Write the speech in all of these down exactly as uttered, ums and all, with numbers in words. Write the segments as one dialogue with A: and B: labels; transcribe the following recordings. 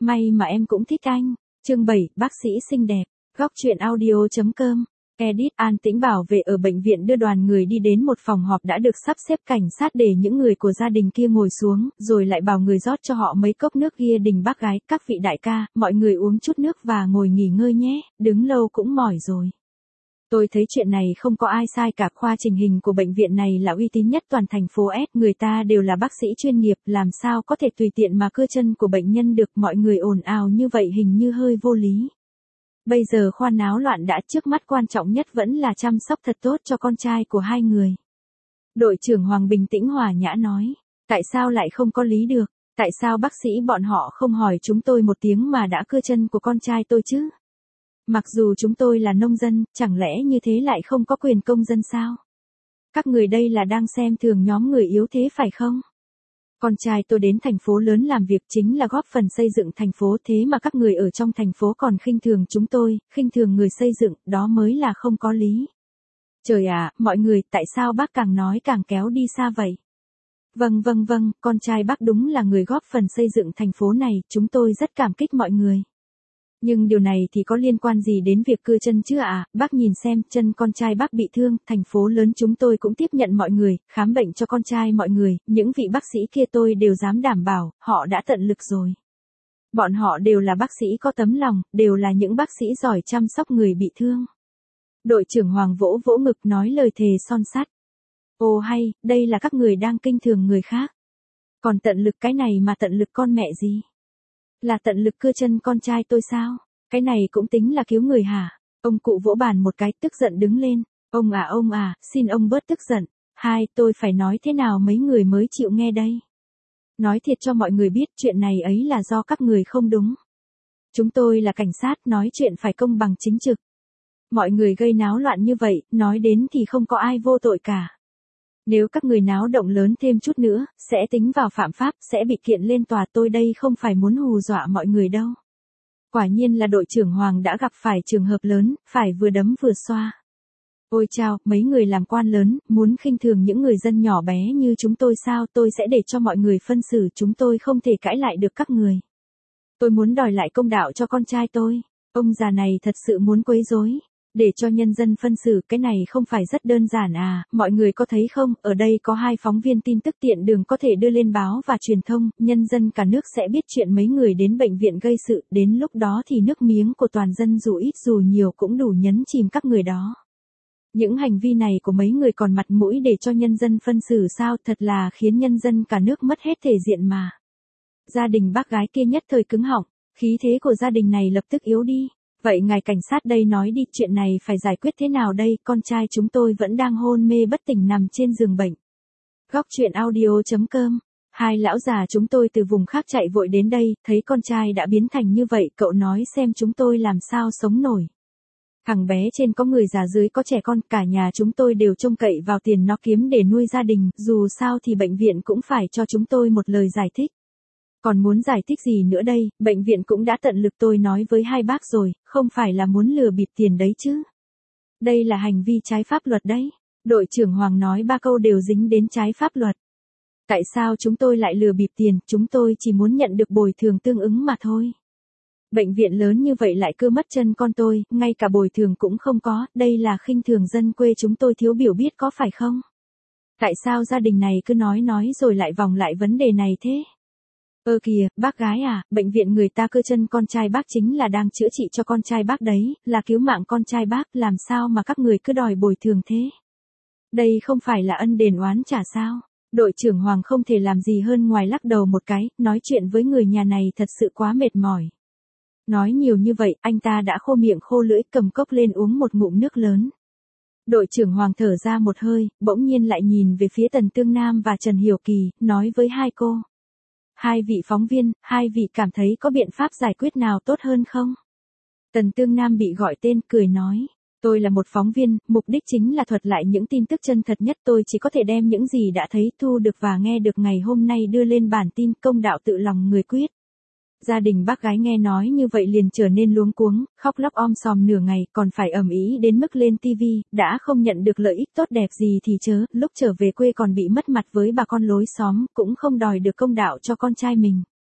A: may mà em cũng thích anh. Chương bảy, bác sĩ xinh đẹp. Góc truyện audio.com. Edit. An Tĩnh bảo vệ ở bệnh viện đưa đoàn người đi đến một phòng họp đã được sắp xếp cảnh sát để những người của gia đình kia ngồi xuống, rồi lại bảo người rót cho họ mấy cốc nước. Kia đình bác gái, các vị đại ca, mọi người uống chút nước và ngồi nghỉ ngơi nhé, đứng lâu cũng mỏi rồi. Tôi thấy chuyện này không có ai sai cả, khoa chỉnh hình của bệnh viện này là uy tín nhất toàn thành phố S, người ta đều là bác sĩ chuyên nghiệp, làm sao có thể tùy tiện mà cưa chân của bệnh nhân được, mọi người ồn ào như vậy hình như hơi vô lý. Bây giờ khoa náo loạn đã, trước mắt quan trọng nhất vẫn là chăm sóc thật tốt cho con trai của hai người. Đội trưởng Hoàng bình tĩnh hòa nhã nói, tại sao lại không có lý được, tại sao bác sĩ bọn họ không hỏi chúng tôi một tiếng mà đã cưa chân của con trai tôi chứ? Mặc dù chúng tôi là nông dân, chẳng lẽ như thế lại không có quyền công dân sao? Các người đây là đang xem thường nhóm người yếu thế phải không? Con trai tôi đến thành phố lớn làm việc chính là góp phần xây dựng thành phố, thế mà các người ở trong thành phố còn khinh thường chúng tôi, khinh thường người xây dựng, đó mới là không có lý. Trời ạ, mọi người, tại sao bác càng nói càng kéo đi xa vậy? Vâng vâng vâng, con trai bác đúng là người góp phần xây dựng thành phố này, chúng tôi rất cảm kích mọi người. Nhưng điều này thì có liên quan gì đến việc cưa chân chứ ạ? À? Bác nhìn xem, chân con trai bác bị thương, thành phố lớn chúng tôi cũng tiếp nhận mọi người, khám bệnh cho con trai mọi người, những vị bác sĩ kia tôi đều dám đảm bảo, họ đã tận lực rồi. Bọn họ đều là bác sĩ có tấm lòng, đều là những bác sĩ giỏi chăm sóc người bị thương. Đội trưởng Hoàng vỗ vỗ ngực nói lời thề son sắt. Ồ hay, đây là các người đang kinh thường người khác. Còn tận lực cái này mà tận lực con mẹ gì? Là tận lực cưa chân con trai tôi sao? Cái này cũng tính là cứu người hả? Ông cụ vỗ bàn một cái, tức giận đứng lên. Ông à ông à, xin ông bớt tức giận. Hai, tôi phải nói thế nào mấy người mới chịu nghe đây? Nói thiệt cho mọi người biết, chuyện này ấy là do các người không đúng. Chúng tôi là cảnh sát, nói chuyện phải công bằng chính trực. Mọi người gây náo loạn như vậy, nói đến thì không có ai vô tội cả. Nếu các người náo động lớn thêm chút nữa, sẽ tính vào phạm pháp, sẽ bị kiện lên tòa, tôi đây không phải muốn hù dọa mọi người đâu. Quả nhiên là đội trưởng Hoàng đã gặp phải trường hợp lớn, phải vừa đấm vừa xoa. Ôi chao, mấy người làm quan lớn, muốn khinh thường những người dân nhỏ bé như chúng tôi sao? Tôi sẽ để cho mọi người phân xử, chúng tôi không thể cãi lại được các người. Tôi muốn đòi lại công đạo cho con trai tôi. Ông già này thật sự muốn quấy rối. Để cho nhân dân phân xử, cái này không phải rất đơn giản à, mọi người có thấy không, ở đây có hai phóng viên tin tức tiện đường có thể đưa lên báo và truyền thông, nhân dân cả nước sẽ biết chuyện mấy người đến bệnh viện gây sự, đến lúc đó thì nước miếng của toàn dân dù ít dù nhiều cũng đủ nhấn chìm các người đó. Những hành vi này của mấy người còn mặt mũi để cho nhân dân phân xử sao, thật là khiến nhân dân cả nước mất hết thể diện mà. Gia đình bác gái kia nhất thời cứng họng, khí thế của gia đình này lập tức yếu đi. Vậy ngài cảnh sát đây nói đi, chuyện này phải giải quyết thế nào đây, con trai chúng tôi vẫn đang hôn mê bất tỉnh nằm trên giường bệnh. Góc truyện audio.com. Hai lão già chúng tôi từ vùng khác chạy vội đến đây, thấy con trai đã biến thành như vậy, cậu nói xem chúng tôi làm sao sống nổi. Thằng bé trên có người già dưới có trẻ con, cả nhà chúng tôi đều trông cậy vào tiền nó kiếm để nuôi gia đình, dù sao thì bệnh viện cũng phải cho chúng tôi một lời giải thích. Còn muốn giải thích gì nữa đây, bệnh viện cũng đã tận lực, tôi nói với hai bác rồi, không phải là muốn lừa bịp tiền đấy chứ. Đây là hành vi trái pháp luật đấy. Đội trưởng Hoàng nói ba câu đều dính đến trái pháp luật. Tại sao chúng tôi lại lừa bịp tiền, chúng tôi chỉ muốn nhận được bồi thường tương ứng mà thôi. Bệnh viện lớn như vậy lại cưa mất chân con tôi, ngay cả bồi thường cũng không có, đây là khinh thường dân quê chúng tôi thiếu biểu biết có phải không? Tại sao gia đình này cứ nói nói rồi lại vòng lại vấn đề này thế? Ơ kìa, bác gái à, bệnh viện người ta cưa chân con trai bác chính là đang chữa trị cho con trai bác đấy, là cứu mạng con trai bác, làm sao mà các người cứ đòi bồi thường thế? Đây không phải là ân đền oán trả sao? Đội trưởng Hoàng không thể làm gì hơn ngoài lắc đầu một cái, nói chuyện với người nhà này thật sự quá mệt mỏi. Nói nhiều như vậy, anh ta đã khô miệng khô lưỡi, cầm cốc lên uống một ngụm nước lớn. Đội trưởng Hoàng thở ra một hơi, bỗng nhiên lại nhìn về phía Tần Tương Nam và Trần Hiểu Kỳ, nói với hai cô. Hai vị phóng viên, hai vị cảm thấy có biện pháp giải quyết nào tốt hơn không? Tần Tương Nam bị gọi tên, cười nói. Tôi là một phóng viên, mục đích chính là thuật lại những tin tức chân thật nhất, tôi chỉ có thể đem những gì đã thấy, thu được và nghe được ngày hôm nay đưa lên bản tin, công đạo tự lòng người quyết. Gia đình bác gái nghe nói như vậy liền trở nên luống cuống, khóc lóc om sòm nửa ngày, còn phải ầm ĩ đến mức lên tivi, đã không nhận được lợi ích tốt đẹp gì thì chớ, lúc trở về quê còn bị mất mặt với bà con lối xóm, cũng không đòi được công đạo cho con trai mình.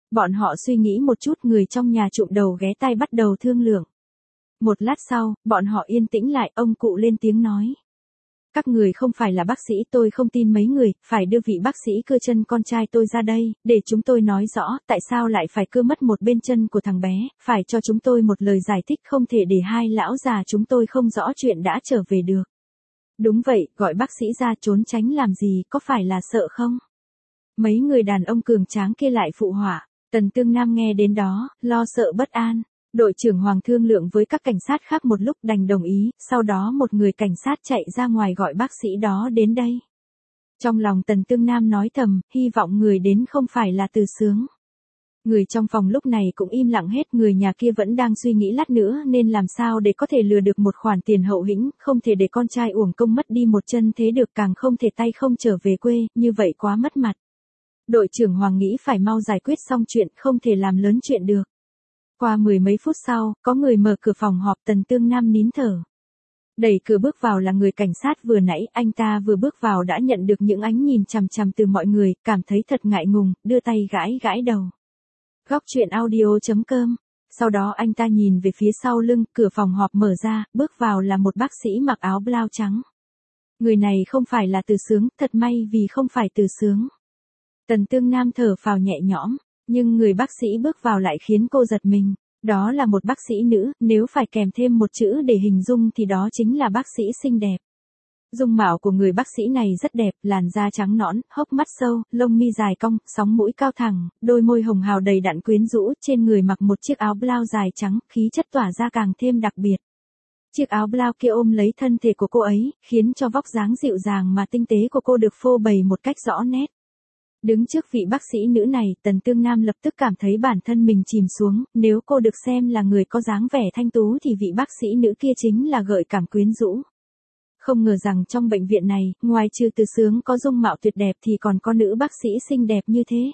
A: Bọn họ suy nghĩ một chút, người trong nhà chụm đầu ghé tai bắt đầu thương lượng. Một lát sau, bọn họ yên tĩnh lại, ông cụ lên tiếng nói. Các người không phải là bác sĩ, tôi không tin mấy người, phải đưa vị bác sĩ cưa chân con trai tôi ra đây, để chúng tôi nói rõ, tại sao lại phải cưa mất một bên chân của thằng bé, phải cho chúng tôi một lời giải thích, không thể để hai lão già chúng tôi không rõ chuyện đã trở về được. Đúng vậy, gọi bác sĩ ra, trốn tránh làm gì, có phải là sợ không? Mấy người đàn ông cường tráng kia lại phụ họa. Tần Tương Nam nghe đến đó, lo sợ bất an. Đội trưởng Hoàng thương lượng với các cảnh sát khác một lúc đành đồng ý, sau đó một người cảnh sát chạy ra ngoài gọi bác sĩ đó đến đây. Trong lòng Tần Tương Nam nói thầm, hy vọng người đến không phải là Từ Sướng. Người trong phòng lúc này cũng im lặng hết, người nhà kia vẫn đang suy nghĩ lát nữa nên làm sao để có thể lừa được một khoản tiền hậu hĩnh, không thể để con trai uổng công mất đi một chân thế được, càng không thể tay không trở về quê, như vậy quá mất mặt. Đội trưởng Hoàng nghĩ phải mau giải quyết xong chuyện, không thể làm lớn chuyện được. Qua mười mấy phút sau, có người mở cửa phòng họp, Tần Tương Nam nín thở. Đẩy cửa bước vào là người cảnh sát vừa nãy, anh ta vừa bước vào đã nhận được những ánh nhìn chằm chằm từ mọi người, cảm thấy thật ngại ngùng, đưa tay gãi gãi đầu. Góc truyện audio chấm com. Sau đó anh ta nhìn về phía sau lưng, cửa phòng họp mở ra, bước vào là một bác sĩ mặc áo blau trắng. Người này không phải là Từ Sướng, thật may vì không phải Từ Sướng. Tần Tương Nam thở phào nhẹ nhõm, nhưng người bác sĩ bước vào lại khiến cô giật mình. Đó là một bác sĩ nữ, nếu phải kèm thêm một chữ để hình dung thì đó chính là bác sĩ xinh đẹp. Dung mạo của người bác sĩ này rất đẹp, làn da trắng nõn, hốc mắt sâu, lông mi dài cong, sóng mũi cao thẳng, đôi môi hồng hào đầy đặn quyến rũ, trên người mặc một chiếc áo blau dài trắng, khí chất tỏa ra càng thêm đặc biệt. Chiếc áo blau kia ôm lấy thân thể của cô ấy, khiến cho vóc dáng dịu dàng mà tinh tế của cô được phô bày một cách rõ nét. Đứng trước vị bác sĩ nữ này, Tần Tương Nam lập tức cảm thấy bản thân mình chìm xuống, nếu cô được xem là người có dáng vẻ thanh tú thì vị bác sĩ nữ kia chính là gợi cảm quyến rũ. Không ngờ rằng trong bệnh viện này, ngoài trừ Từ Sướng có dung mạo tuyệt đẹp thì còn có nữ bác sĩ xinh đẹp như thế.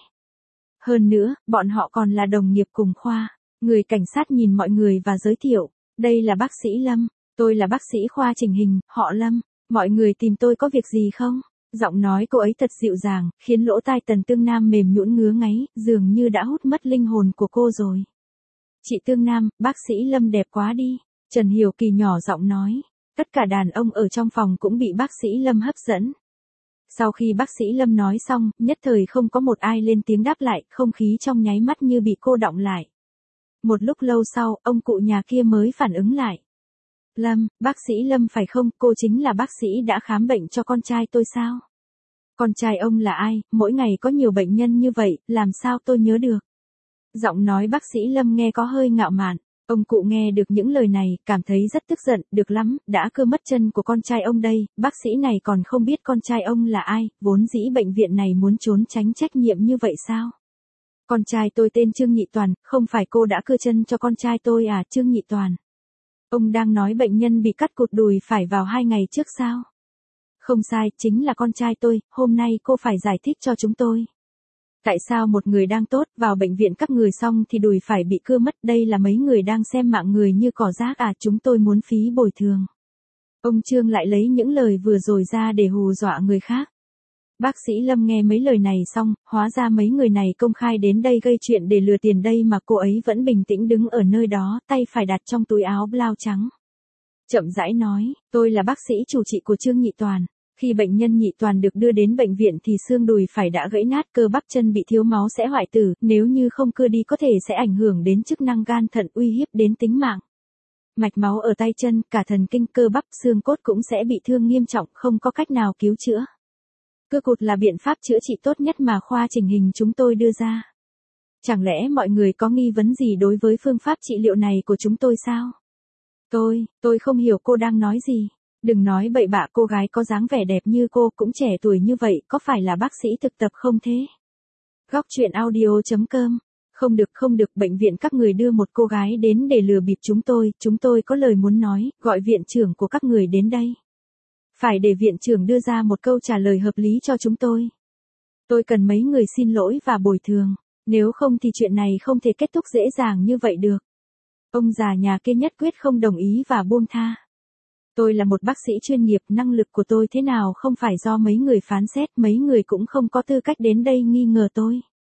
A: Hơn nữa, bọn họ còn là đồng nghiệp cùng khoa. Người cảnh sát nhìn mọi người và giới thiệu, đây là bác sĩ Lâm, tôi là bác sĩ khoa chỉnh hình, họ Lâm, mọi người tìm tôi có việc gì không? Giọng nói cô ấy thật dịu dàng, khiến lỗ tai Tần Tương Nam mềm nhũn ngứa ngáy, dường như đã hút mất linh hồn của cô rồi. Chị Tương Nam, bác sĩ Lâm đẹp quá đi, Trần Hiểu Kỳ nhỏ giọng nói. Tất cả đàn ông ở trong phòng cũng bị bác sĩ Lâm hấp dẫn. Sau khi bác sĩ Lâm nói xong, nhất thời không có một ai lên tiếng đáp lại, không khí trong nháy mắt như bị cô đọng lại. Một lúc lâu sau, ông cụ nhà kia mới phản ứng lại. Lâm, bác sĩ Lâm phải không, cô chính là bác sĩ đã khám bệnh cho con trai tôi sao? Con trai ông là ai, mỗi ngày có nhiều bệnh nhân như vậy, làm sao tôi nhớ được? Giọng nói bác sĩ Lâm nghe có hơi ngạo mạn. Ông cụ nghe được những lời này, cảm thấy rất tức giận, được lắm, đã cưa mất chân của con trai ông đây, bác sĩ này còn không biết con trai ông là ai, vốn dĩ bệnh viện này muốn trốn tránh trách nhiệm như vậy sao? Con trai tôi tên Trương Nhị Toàn, không phải cô đã cưa chân cho con trai tôi à, Trương Nhị Toàn? Ông đang nói bệnh nhân bị cắt cụt đùi phải vào hai ngày trước sao? Không sai, chính là con trai tôi, hôm nay cô phải giải thích cho chúng tôi. Tại sao một người đang tốt, vào bệnh viện các người xong thì đùi phải bị cưa mất, đây là mấy người đang xem mạng người như cỏ rác à, chúng tôi muốn phí bồi thường. Ông Trương lại lấy những lời vừa rồi ra để hù dọa người khác. Bác sĩ Lâm nghe mấy lời này xong, hóa ra mấy người này công khai đến đây gây chuyện để lừa tiền đây mà cô ấy vẫn bình tĩnh đứng ở nơi đó, tay phải đặt trong túi áo blau trắng. Chậm rãi nói, tôi là bác sĩ chủ trị của Trương Nhị Toàn. Khi bệnh nhân Nhị Toàn được đưa đến bệnh viện thì xương đùi phải đã gãy nát, cơ bắp chân bị thiếu máu sẽ hoại tử, nếu như không cưa đi có thể sẽ ảnh hưởng đến chức năng gan thận, uy hiếp đến tính mạng. Mạch máu ở tay chân, cả thần kinh, cơ bắp, xương cốt cũng sẽ bị thương nghiêm trọng, không có cách nào cứu chữa. Cưa cụt là biện pháp chữa trị tốt nhất mà khoa chỉnh hình chúng tôi đưa ra. Chẳng lẽ mọi người có nghi vấn gì đối với phương pháp trị liệu này của chúng tôi sao? Tôi, tôi không hiểu cô đang nói gì. Đừng nói bậy bạ, cô gái có dáng vẻ đẹp như cô, cũng trẻ tuổi như vậy, có phải là bác sĩ thực tập không thế? Góc truyện audio chấm com. Không được, không được, bệnh viện các người đưa một cô gái đến để lừa bịp chúng tôi, chúng tôi có lời muốn nói, gọi viện trưởng của các người đến đây. Phải để viện trưởng đưa ra một câu trả lời hợp lý cho chúng tôi. Tôi cần mấy người xin lỗi và bồi thường, nếu không thì chuyện này không thể kết thúc dễ dàng như vậy được. Ông già nhà kia nhất quyết không đồng ý và buông tha. Tôi là một bác sĩ chuyên nghiệp, năng lực của tôi thế nào không phải do mấy người phán xét, mấy người cũng không có tư cách đến đây nghi ngờ tôi.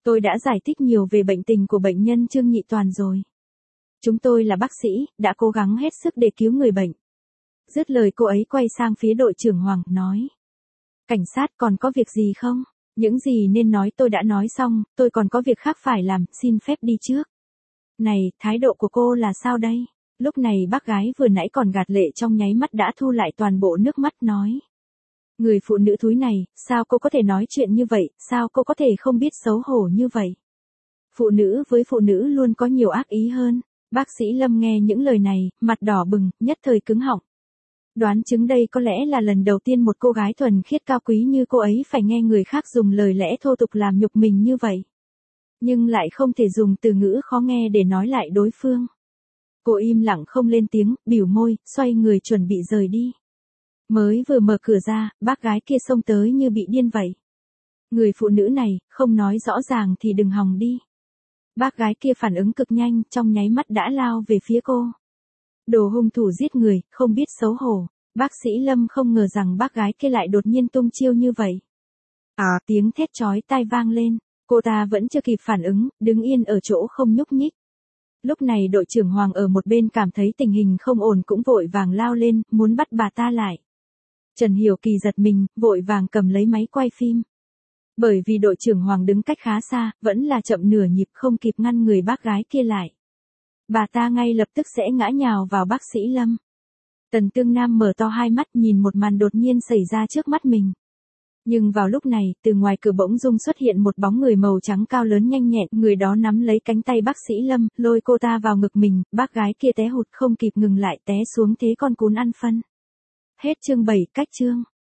A: Tôi đã giải thích nhiều về bệnh tình của bệnh nhân Trương Nhị Toàn rồi. Chúng tôi là bác sĩ, đã cố gắng hết sức để cứu người bệnh. Dứt lời cô ấy quay sang phía đội trưởng Hoàng, nói. Cảnh sát còn có việc gì không? Những gì nên nói tôi đã nói xong, tôi còn có việc khác phải làm, xin phép đi trước. Này, thái độ của cô là sao đây? Lúc này bác gái vừa nãy còn gạt lệ trong nháy mắt đã thu lại toàn bộ nước mắt nói. Người phụ nữ thúi này, sao cô có thể nói chuyện như vậy, sao cô có thể không biết xấu hổ như vậy? Phụ nữ với phụ nữ luôn có nhiều ác ý hơn. Bác sĩ Lâm nghe những lời này, mặt đỏ bừng, nhất thời cứng họng. Đoán chứng đây có lẽ là lần đầu tiên một cô gái thuần khiết cao quý như cô ấy phải nghe người khác dùng lời lẽ thô tục làm nhục mình như vậy. Nhưng lại không thể dùng từ ngữ khó nghe để nói lại đối phương. Cô im lặng không lên tiếng, bỉu môi, xoay người chuẩn bị rời đi. Mới vừa mở cửa ra, bác gái kia xông tới như bị điên vậy. Người phụ nữ này, không nói rõ ràng thì đừng hòng đi. Bác gái kia phản ứng cực nhanh, trong nháy mắt đã lao về phía cô. Đồ hung thủ giết người, không biết xấu hổ. Bác sĩ Lâm không ngờ rằng bác gái kia lại đột nhiên tung chiêu như vậy. À, tiếng thét chói tai vang lên. Cô ta vẫn chưa kịp phản ứng, đứng yên ở chỗ không nhúc nhích. Lúc này đội trưởng Hoàng ở một bên cảm thấy tình hình không ổn cũng vội vàng lao lên, muốn bắt bà ta lại. Trần Hiểu Kỳ giật mình, vội vàng cầm lấy máy quay phim. Bởi vì đội trưởng Hoàng đứng cách khá xa, vẫn là chậm nửa nhịp không kịp ngăn người bác gái kia lại. Bà ta ngay lập tức sẽ ngã nhào vào bác sĩ Lâm. Tần Tương Nam mở to hai mắt nhìn một màn đột nhiên xảy ra trước mắt mình. Nhưng vào lúc này, từ ngoài cửa bỗng dưng xuất hiện một bóng người màu trắng cao lớn nhanh nhẹn, người đó nắm lấy cánh tay bác sĩ Lâm, lôi cô ta vào ngực mình, bác gái kia té hụt không kịp ngừng lại té xuống thế con cún ăn phân. Hết chương bảy, cách chương.